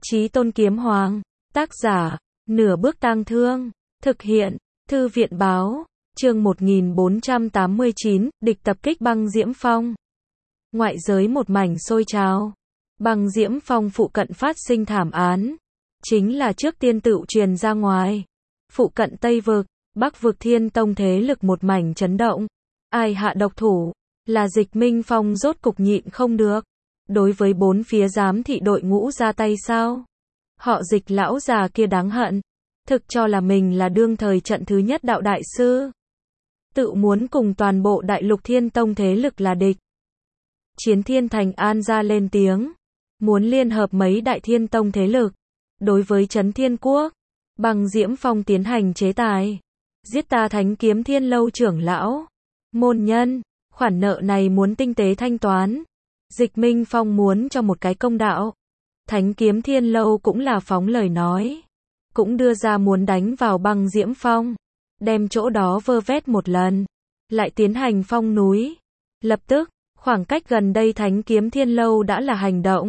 Chí Tôn Kiếm Hoàng. Tác giả, Nửa Bước Tang Thương. Thực hiện, Thư viện báo. Chương 1489, địch tập kích Băng Diễm Phong. Ngoại giới một mảnh sôi trào. Băng Diễm Phong phụ cận phát sinh thảm án. Chính là trước tiên tựu truyền ra ngoài. Phụ cận Tây Vực, Bắc Vực Thiên Tông thế lực một mảnh chấn động. Ai hạ độc thủ? Là Dịch Minh Phong rốt cục nhịn không được. Đối với bốn phía giám thị đội ngũ ra tay sao? Họ Dịch lão già kia đáng hận. Thực cho là mình là đương thời trận thứ nhất đạo đại sư. Tự muốn cùng toàn bộ đại lục Thiên Tông thế lực là địch. Chiến Thiên Thành An ra lên tiếng. Muốn liên hợp mấy đại Thiên Tông thế lực. Đối với Trấn Thiên Quốc, Băng Diễm Phong tiến hành chế tài. Giết ta Thánh Kiếm Thiên Lâu trưởng lão. Môn nhân, khoản nợ này muốn tinh tế thanh toán. Dịch Minh Phong muốn cho một cái công đạo. Thánh Kiếm Thiên Lâu cũng là phóng lời nói. Cũng đưa ra muốn đánh vào Băng Diễm Phong. Đem chỗ đó vơ vét một lần. Lại tiến hành phong núi. Lập tức, khoảng cách gần đây Thánh Kiếm Thiên Lâu đã là hành động.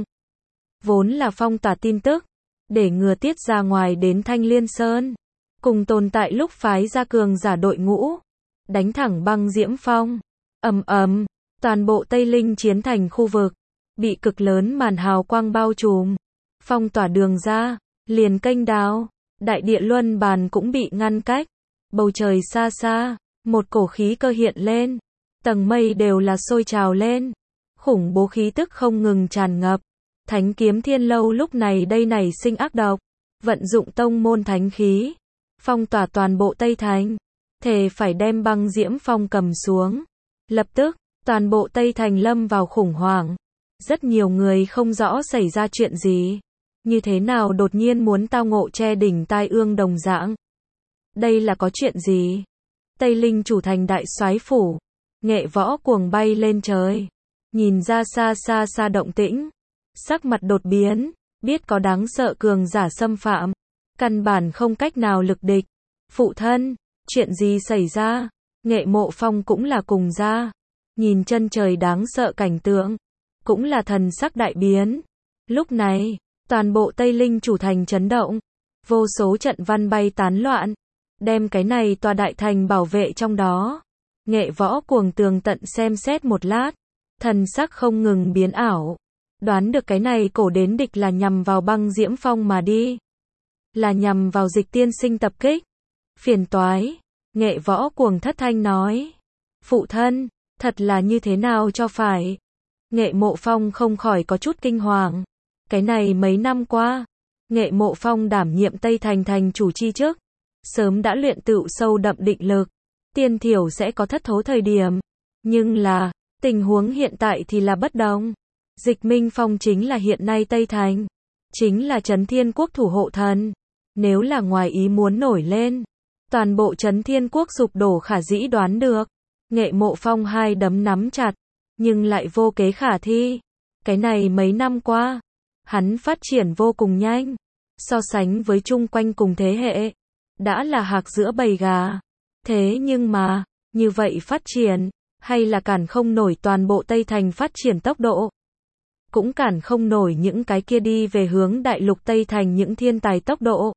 Vốn là phong tỏa tin tức. Để ngừa tiết ra ngoài đến Thanh Liên Sơn. Cùng tồn tại lúc phái ra cường giả đội ngũ. Đánh thẳng Băng Diễm Phong. Ầm ầm, toàn bộ Tây Linh Chiến Thành khu vực. Bị cực lớn màn hào quang bao trùm. Phong tỏa đường ra. Liền kênh đào. Đại địa luân bàn cũng bị ngăn cách. Bầu trời xa xa. Một cổ khí cơ hiện lên. Tầng mây đều là sôi trào lên. Khủng bố khí tức không ngừng tràn ngập. Thánh Kiếm Thiên Lâu lúc này đây nảy sinh ác độc. Vận dụng tông môn thánh khí. Phong tỏa toàn bộ Tây Thành. Thề phải đem Băng Diễm Phong cầm xuống. Lập tức, toàn bộ Tây Thành lâm vào khủng hoảng. Rất nhiều người không rõ xảy ra chuyện gì. Như thế nào đột nhiên muốn tao ngộ che đỉnh tai ương đồng dạng. Đây là có chuyện gì? Tây Linh chủ thành đại soái phủ. Nghệ Võ cuồng bay lên trời. Nhìn ra xa xa xa động tĩnh. Sắc mặt đột biến. Biết có đáng sợ cường giả xâm phạm. Căn bản không cách nào lực địch. Phụ thân, chuyện gì xảy ra? Nghệ Mộ Phong cũng là cùng ra. Nhìn chân trời đáng sợ cảnh tượng. Cũng là thần sắc đại biến. Lúc này, toàn bộ Tây Linh chủ thành chấn động. Vô số trận văn bay tán loạn. Đem cái này tòa đại thành bảo vệ trong đó. Nghệ Võ cuồng tường tận xem xét một lát. Thần sắc không ngừng biến ảo. Đoán được cái này cổ đến địch là nhằm vào Băng Diễm Phong mà đi. Là nhằm vào Dịch tiên sinh tập kích. Phiền toái. Nghệ Võ cuồng thất thanh nói. Phụ thân, thật là như thế nào cho phải. Nghệ Mộ Phong không khỏi có chút kinh hoàng. Cái này mấy năm qua, Nghệ Mộ Phong đảm nhiệm Tây Thành thành chủ chi chức. Sớm đã luyện tựu sâu đậm định lực. Tiên thiểu sẽ có thất thố thời điểm. Nhưng là, tình huống hiện tại thì là bất đồng. Dịch Minh Phong chính là hiện nay Tây Thành. Chính là Trấn Thiên Quốc thủ hộ thần. Nếu là ngoài ý muốn nổi lên. Toàn bộ Trấn Thiên Quốc sụp đổ khả dĩ đoán được. Nghệ Mộ Phong hai đấm nắm chặt. Nhưng lại vô kế khả thi. Cái này mấy năm qua. Hắn phát triển vô cùng nhanh. So sánh với chung quanh cùng thế hệ. Đã là hạc giữa bầy gà. Thế nhưng mà, như vậy phát triển. Hay là cản không nổi toàn bộ Tây Thành phát triển tốc độ. Cũng cản không nổi những cái kia đi về hướng đại lục Tây Thành những thiên tài tốc độ.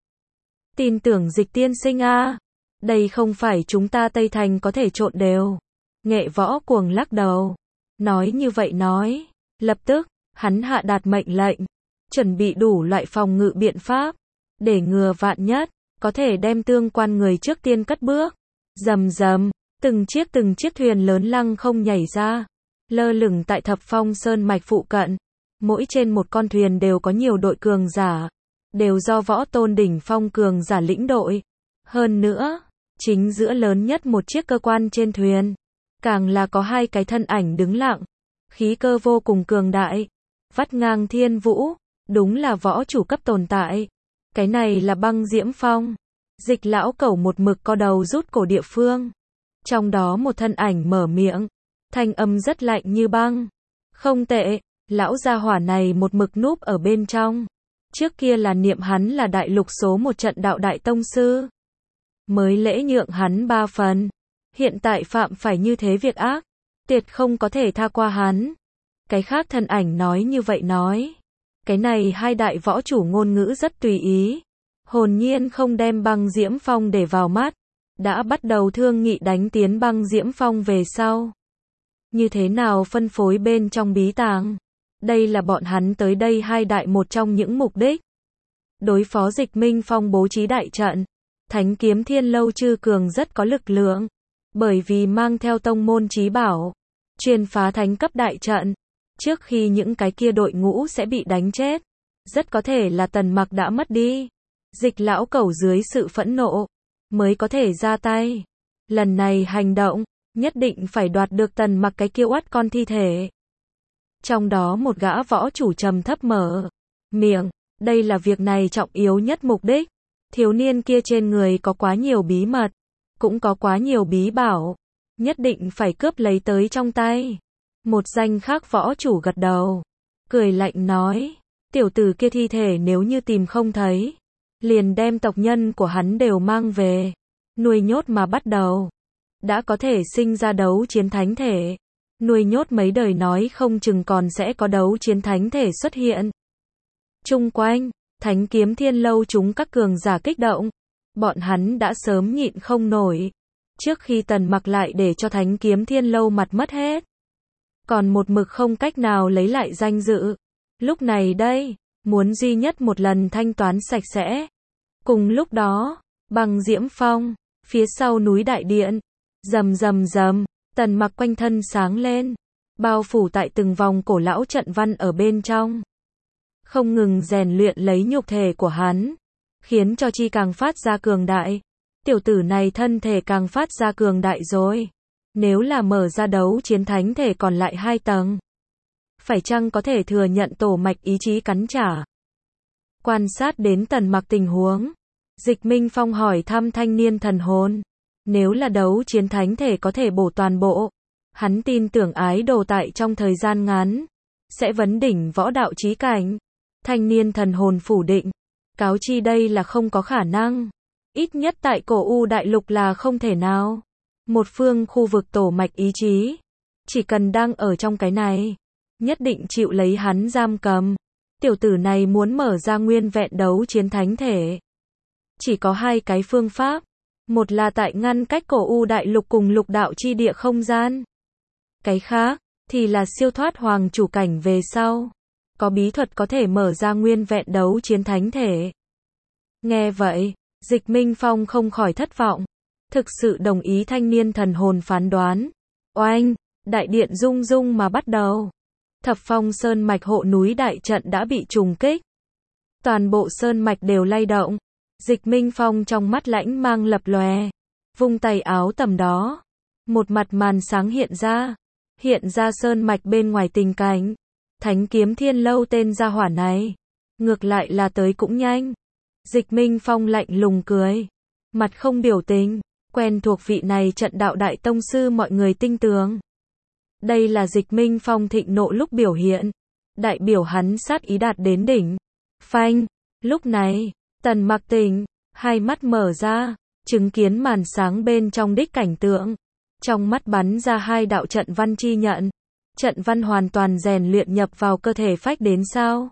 Tin tưởng Dịch tiên sinh a. Đây không phải chúng ta Tây Thành có thể trộn đều. Nghệ Võ cuồng lắc đầu. Nói như vậy nói. Lập tức, hắn hạ đạt mệnh lệnh. Chuẩn bị đủ loại phòng ngự biện pháp. Để ngừa vạn nhất. Có thể đem tương quan người trước tiên cất bước. Rầm rầm. Từng chiếc thuyền lớn lăng không nhảy ra. Lơ lửng tại Thập Phong Sơn mạch phụ cận. Mỗi trên một con thuyền đều có nhiều đội cường giả. Đều do Võ Tôn đỉnh phong cường giả lĩnh đội. Hơn nữa, chính giữa lớn nhất một chiếc cơ quan trên thuyền. Càng là có hai cái thân ảnh đứng lặng. Khí cơ vô cùng cường đại. Vắt ngang thiên vũ. Đúng là võ chủ cấp tồn tại. Cái này là Băng Diễm Phong. Dịch lão cẩu một mực co đầu rút cổ địa phương. Trong đó một thân ảnh mở miệng. Thanh âm rất lạnh như băng. Không tệ, lão gia hỏa này một mực núp ở bên trong. Trước kia là niệm hắn là đại lục số một trận đạo đại tông sư. Mới lễ nhượng hắn 3 phần. Hiện tại phạm phải như thế việc ác. Tuyệt không có thể tha qua hắn. Cái khác thân ảnh nói như vậy nói. Cái này hai đại võ chủ ngôn ngữ rất tùy ý. Hồn nhiên không đem Băng Diễm Phong để vào mắt. Đã bắt đầu thương nghị đánh tiến Băng Diễm Phong về sau. Như thế nào phân phối bên trong bí tàng? Đây là bọn hắn tới đây hai đại một trong những mục đích. Đối phó Dịch Minh Phong bố trí đại trận. Thánh Kiếm Thiên Lâu Chư Cường rất có lực lượng. Bởi vì mang theo tông môn chí bảo. Truyền phá thánh cấp đại trận. Trước khi những cái kia đội ngũ sẽ bị đánh chết. Rất có thể là Tần Mặc đã mất đi. Dịch lão cẩu dưới sự phẫn nộ. Mới có thể ra tay. Lần này hành động. Nhất định phải đoạt được Tần Mặc cái kia oát con thi thể. Trong đó một gã võ chủ trầm thấp mở miệng. Đây là việc này trọng yếu nhất mục đích. Thiếu niên kia trên người có quá nhiều bí mật. Cũng có quá nhiều bí bảo. Nhất định phải cướp lấy tới trong tay. Một danh khác võ chủ gật đầu. Cười lạnh nói. Tiểu tử kia thi thể nếu như tìm không thấy. Liền đem tộc nhân của hắn đều mang về. Nuôi nhốt mà bắt đầu. Đã có thể sinh ra đấu chiến thánh thể. Nuôi nhốt mấy đời nói không chừng còn sẽ có đấu chiến thánh thể xuất hiện. Chung quanh, Thánh Kiếm Thiên Lâu chúng các cường giả kích động. Bọn hắn đã sớm nhịn không nổi. Trước khi Tần Mặc lại để cho Thánh Kiếm Thiên Lâu mặt mất hết. Còn một mực không cách nào lấy lại danh dự. Lúc này đây, muốn duy nhất một lần thanh toán sạch sẽ. Cùng lúc đó, Băng Diễm Phong, phía sau núi Đại Điện. Rầm rầm rầm, Tần Mặc quanh thân sáng lên. Bao phủ tại từng vòng cổ lão trận văn ở bên trong. Không ngừng rèn luyện lấy nhục thể của hắn. Khiến cho chi càng phát ra cường đại. Tiểu tử này thân thể càng phát ra cường đại rồi. Nếu là mở ra đấu chiến thánh thể còn lại 2 tầng. Phải chăng có thể thừa nhận tổ mạch ý chí cắn trả? Quan sát đến Tần Mặc tình huống. Dịch Minh Phong hỏi thăm thanh niên thần hồn. Nếu là đấu chiến thánh thể có thể bổ toàn bộ. Hắn tin tưởng ái đồ tại trong thời gian ngắn. Sẽ vấn đỉnh võ đạo chí cảnh. Thanh niên thần hồn phủ định. Cáo chi đây là không có khả năng. Ít nhất tại cổ U đại lục là không thể nào. Một phương khu vực tổ mạch ý chí. Chỉ cần đang ở trong cái này. Nhất định chịu lấy hắn giam cầm. Tiểu tử này muốn mở ra nguyên vẹn đấu chiến thánh thể. Chỉ có 2 cái phương pháp. Một là tại ngăn cách cổ U đại lục cùng lục đạo chi địa không gian. Cái khác, thì là siêu thoát hoàng chủ cảnh về sau. Có bí thuật có thể mở ra nguyên vẹn đấu chiến thánh thể. Nghe vậy, Dịch Minh Phong không khỏi thất vọng. Thực sự đồng ý thanh niên thần hồn phán đoán. Oanh, đại điện rung rung mà bắt đầu. Thập Phong Sơn mạch hộ núi đại trận đã bị trùng kích. Toàn bộ sơn mạch đều lay động. Dịch Minh Phong trong mắt lãnh mang lập lòe. Vung tay áo tầm đó. Một mặt màn sáng hiện ra. Hiện ra sơn mạch bên ngoài tình cảnh. Thánh Kiếm Thiên Lâu tên gia hỏa này. Ngược lại là tới cũng nhanh. Dịch Minh Phong lạnh lùng cười. Mặt không biểu tình. Quen thuộc vị này trận đạo đại tông sư mọi người tinh tường. Đây là Dịch Minh Phong thịnh nộ lúc biểu hiện. Đại biểu hắn sát ý đạt đến đỉnh. Phanh. Lúc này, Tần Mặc tỉnh. Hai mắt mở ra. Chứng kiến màn sáng bên trong đích cảnh tượng. Trong mắt bắn ra 2 đạo trận văn chi nhận. Trận văn hoàn toàn rèn luyện nhập vào cơ thể phách đến sao.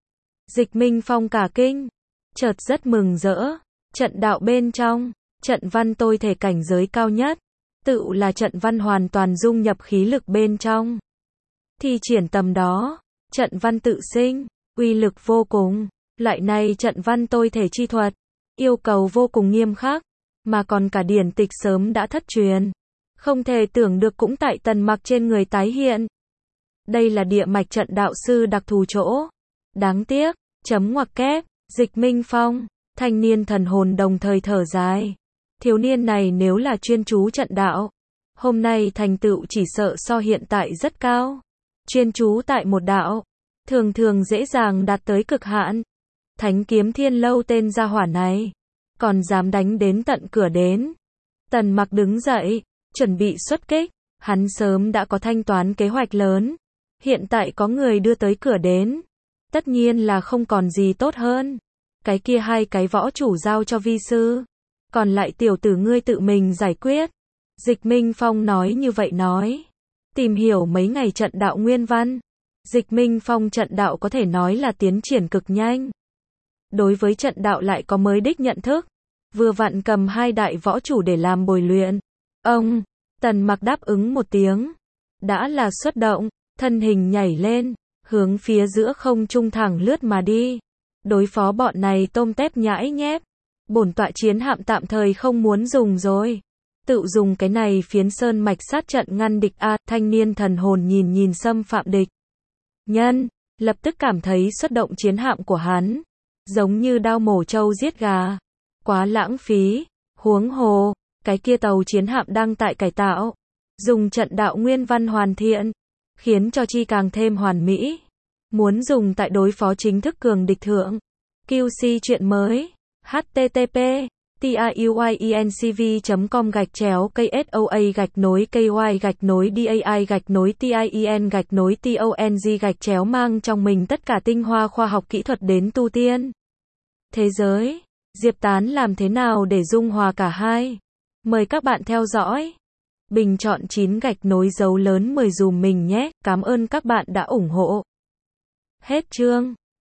Dịch Minh Phong cả kinh. Chợt rất mừng rỡ. Trận đạo bên trong. Trận văn tôi thể cảnh giới cao nhất. Tự là trận văn hoàn toàn dung nhập khí lực bên trong. Thi triển tầm đó. Trận văn tự sinh. Uy lực vô cùng. Loại này trận văn tôi thể chi thuật. Yêu cầu vô cùng nghiêm khắc. Mà còn cả điển tịch sớm đã thất truyền. Không thể tưởng được cũng tại Tần Mặc trên người tái hiện. Đây là địa mạch trận đạo sư đặc thù chỗ. Đáng tiếc. Chấm ngoặc kép. Dịch Minh Phong. Thanh niên thần hồn đồng thời thở dài. Thiếu niên này nếu là chuyên chú trận đạo. Hôm nay thành tựu chỉ sợ so hiện tại rất cao. Chuyên chú tại một đạo. Thường thường dễ dàng đạt tới cực hạn. Thánh Kiếm Thiên Lâu tên gia hỏa này. Còn dám đánh đến tận cửa đến. Tần Mặc đứng dậy. Chuẩn bị xuất kích. Hắn sớm đã có thanh toán kế hoạch lớn. Hiện tại có người đưa tới cửa đến. Tất nhiên là không còn gì tốt hơn. Cái kia 2 cái võ chủ giao cho vi sư. Còn lại tiểu tử ngươi tự mình giải quyết. Dịch Minh Phong nói như vậy nói. Tìm hiểu mấy ngày trận đạo nguyên văn. Dịch Minh Phong trận đạo có thể nói là tiến triển cực nhanh. Đối với trận đạo lại có mới đích nhận thức. Vừa vặn cầm hai đại võ chủ để làm bồi luyện. Ông, Tần Mặc đáp ứng một tiếng. Đã là xuất động, thân hình nhảy lên, hướng phía giữa không trung thẳng lướt mà đi. Đối phó bọn này tôm tép nhãi nhép. Bổn tọa chiến hạm tạm thời không muốn dùng rồi. Tự dùng cái này phiến sơn mạch sát trận ngăn địch a. Thanh niên thần hồn nhìn xâm phạm địch nhân, lập tức cảm thấy xuất động chiến hạm của hắn giống như đao mổ trâu giết gà, quá lãng phí. Huống hồ, cái kia tàu chiến hạm đang tại cải tạo, dùng trận đạo nguyên văn hoàn thiện, khiến cho chi càng thêm hoàn mỹ. Muốn dùng tại đối phó chính thức cường địch thượng. QC chuyện mới. http tiuyinCV.com/KSOA-KY-DAI-TIEN-TONG mang trong mình tất cả tinh hoa khoa học kỹ thuật đến tu tiên thế giới. Diệp Tán làm thế nào để dung hòa cả hai? Mời các bạn theo dõi. Bình chọn 9 gạch nối dấu lớn 10 dùm mình nhé. Cảm ơn các bạn đã ủng hộ. Hết chương.